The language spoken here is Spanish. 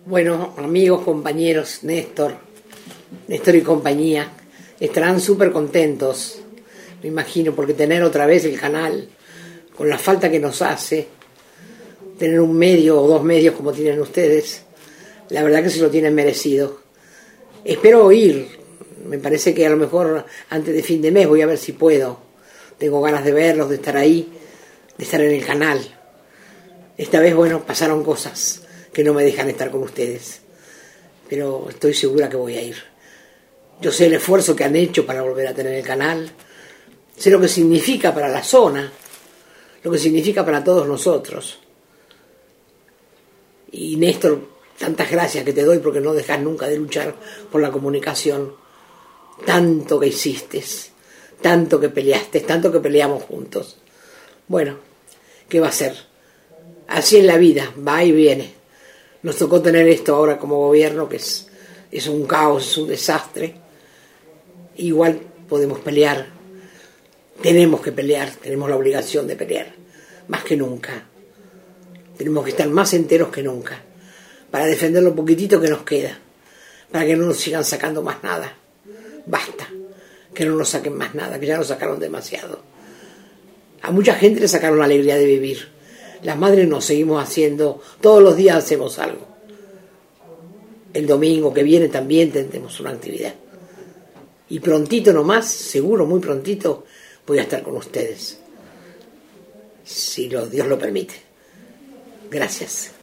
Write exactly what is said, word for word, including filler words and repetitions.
Bueno, amigos, compañeros, Néstor, Néstor y compañía, estarán súper contentos, me imagino, porque tener otra vez el canal, con la falta que nos hace, tener un medio o dos medios como tienen ustedes, la verdad que se lo tienen merecido. Espero oír, me parece que a lo mejor antes de fin de mes voy a ver si puedo. Tengo ganas de verlos, de estar ahí, de estar en el canal. Esta vez, bueno, pasaron cosas que no me dejan estar con ustedes, pero estoy segura que voy a ir. Yo sé el esfuerzo que han hecho para volver a tener el canal, sé lo que significa para la zona, lo que significa para todos nosotros. Y Néstor, tantas gracias que te doy porque no dejas nunca de luchar por la comunicación. Tanto que hiciste, tanto que peleaste, tanto que peleamos juntos. Bueno, ¿qué va a ser? Así es la vida, va y viene. Nos tocó tener esto ahora como gobierno, que es, es un caos, es un desastre. Igual podemos pelear, tenemos que pelear, tenemos la obligación de pelear, más que nunca. Tenemos que estar más enteros que nunca, para defender lo poquitito que nos queda, para que no nos sigan sacando más nada. Basta, que no nos saquen más nada, que ya nos sacaron demasiado. A mucha gente le sacaron la alegría de vivir. Las madres nos seguimos haciendo, todos los días hacemos algo. El domingo que viene también tendremos una actividad. Y prontito nomás, seguro, muy prontito, voy a estar con ustedes. Si lo, Dios lo permite. Gracias.